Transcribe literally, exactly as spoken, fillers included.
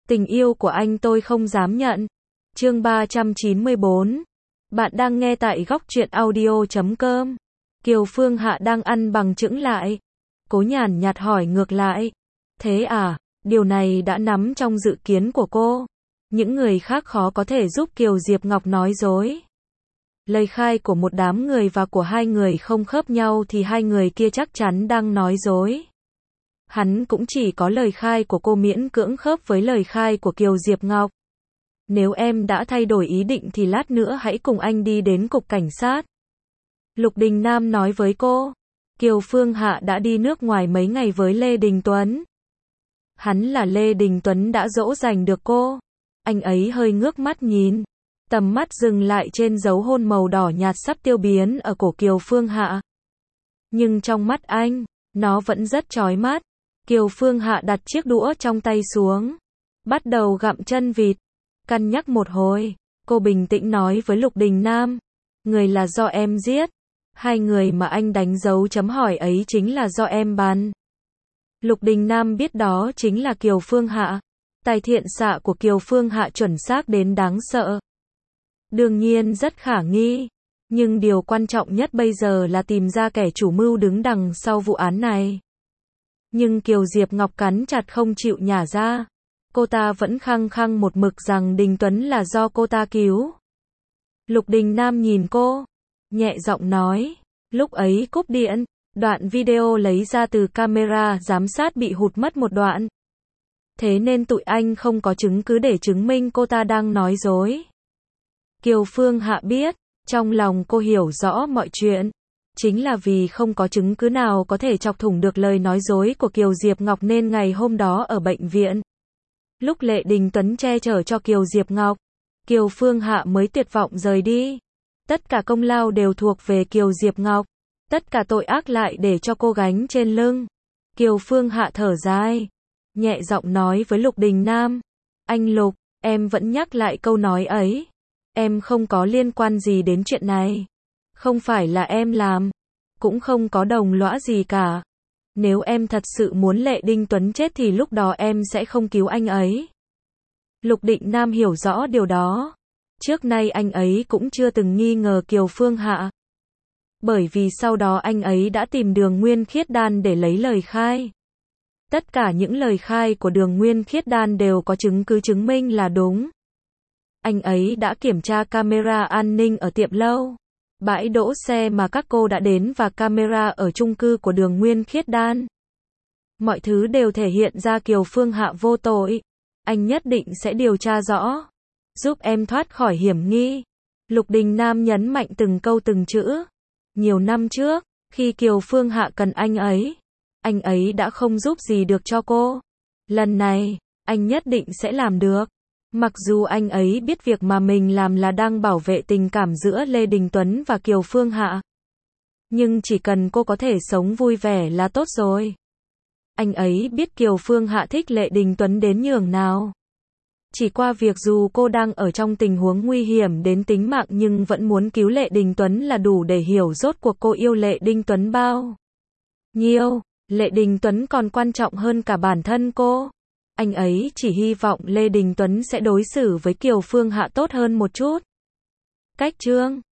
Tình yêu của anh tôi không dám nhận. Chương ba trăm chín mươi bốn. Bạn đang nghe tại góc truyện audio chấm com. Kiều Phương Hạ đang ăn bằng chững lại. Cố nhàn nhạt hỏi ngược lại. Thế à, điều này đã nằm trong dự kiến của cô. Những người khác khó có thể giúp Kiều Diệp Ngọc nói dối. Lời khai của một đám người và của hai người không khớp nhau thì hai người kia chắc chắn đang nói dối. Hắn cũng chỉ có lời khai của cô miễn cưỡng khớp với lời khai của Kiều Diệp Ngọc. Nếu em đã thay đổi ý định thì lát nữa hãy cùng anh đi đến cục cảnh sát. Lục Đình Nam nói với cô. Kiều Phương Hạ đã đi nước ngoài mấy ngày với Lê Đình Tuấn. Hắn là Lê Đình Tuấn đã dỗ dành được cô. Anh ấy hơi ngước mắt nhìn. Tầm mắt dừng lại trên dấu hôn màu đỏ nhạt sắp tiêu biến ở cổ Kiều Phương Hạ. Nhưng trong mắt anh, nó vẫn rất chói mắt. Kiều Phương Hạ đặt chiếc đũa trong tay xuống. Bắt đầu gặm chân vịt. Cân nhắc một hồi, cô bình tĩnh nói với Lục Đình Nam. Người là do em giết. Hai người mà anh đánh dấu chấm hỏi ấy chính là do em bắn. Lục Đình Nam biết đó chính là Kiều Phương Hạ. Tài thiện xạ của Kiều Phương Hạ chuẩn xác đến đáng sợ. Đương nhiên rất khả nghi. Nhưng điều quan trọng nhất bây giờ là tìm ra kẻ chủ mưu đứng đằng sau vụ án này. Nhưng Kiều Diệp Ngọc cắn chặt không chịu nhả ra. Cô ta vẫn khăng khăng một mực rằng Đình Tuấn là do cô ta cứu. Lục Đình Nam nhìn cô, nhẹ giọng nói. Lúc ấy cúp điện, đoạn video lấy ra từ camera giám sát bị hụt mất một đoạn. Thế nên tụi anh không có chứng cứ để chứng minh cô ta đang nói dối. Kiều Phương Hạ biết, trong lòng cô hiểu rõ mọi chuyện. Chính là vì không có chứng cứ nào có thể chọc thủng được lời nói dối của Kiều Diệp Ngọc nên ngày hôm đó ở bệnh viện. Lúc Lê Đình Tuấn che chở cho Kiều Diệp Ngọc, Kiều Phương Hạ mới tuyệt vọng rời đi. Tất cả công lao đều thuộc về Kiều Diệp Ngọc. Tất cả tội ác lại để cho cô gánh trên lưng. Kiều Phương Hạ thở dài, nhẹ giọng nói với Lục Đình Nam. Anh Lục, em vẫn nhắc lại câu nói ấy. Em không có liên quan gì đến chuyện này. Không phải là em làm. Cũng không có đồng lõa gì cả. Nếu em thật sự muốn Lê Đình Tuấn chết thì lúc đó em sẽ không cứu anh ấy. Lục Định Nam hiểu rõ điều đó. Trước nay anh ấy cũng chưa từng nghi ngờ Kiều Phương Hạ. Bởi vì sau đó anh ấy đã tìm Đường Nguyên Khiết Đan để lấy lời khai. Tất cả những lời khai của Đường Nguyên Khiết Đan đều có chứng cứ chứng minh là đúng. Anh ấy đã kiểm tra camera an ninh ở tiệm lâu, bãi đỗ xe mà các cô đã đến và camera ở chung cư của Đường Nguyên Khiết Đan. Mọi thứ đều thể hiện ra Kiều Phương Hạ vô tội. Anh nhất định sẽ điều tra rõ, giúp em thoát khỏi hiểm nghi. Lục Đình Nam nhấn mạnh từng câu từng chữ. Nhiều năm trước, khi Kiều Phương Hạ cần anh ấy, anh ấy đã không giúp gì được cho cô. Lần này, anh nhất định sẽ làm được. Mặc dù anh ấy biết việc mà mình làm là đang bảo vệ tình cảm giữa Lê Đình Tuấn và Kiều Phương Hạ. Nhưng chỉ cần cô có thể sống vui vẻ là tốt rồi. Anh ấy biết Kiều Phương Hạ thích Lê Đình Tuấn đến nhường nào. Chỉ qua việc dù cô đang ở trong tình huống nguy hiểm đến tính mạng nhưng vẫn muốn cứu Lê Đình Tuấn là đủ để hiểu rốt cuộc cô yêu Lê Đình Tuấn bao nhiêu. Lê Đình Tuấn còn quan trọng hơn cả bản thân cô. Anh ấy chỉ hy vọng Lê Đình Tuấn sẽ đối xử với Kiều Phương Hạ tốt hơn một chút. Cách chương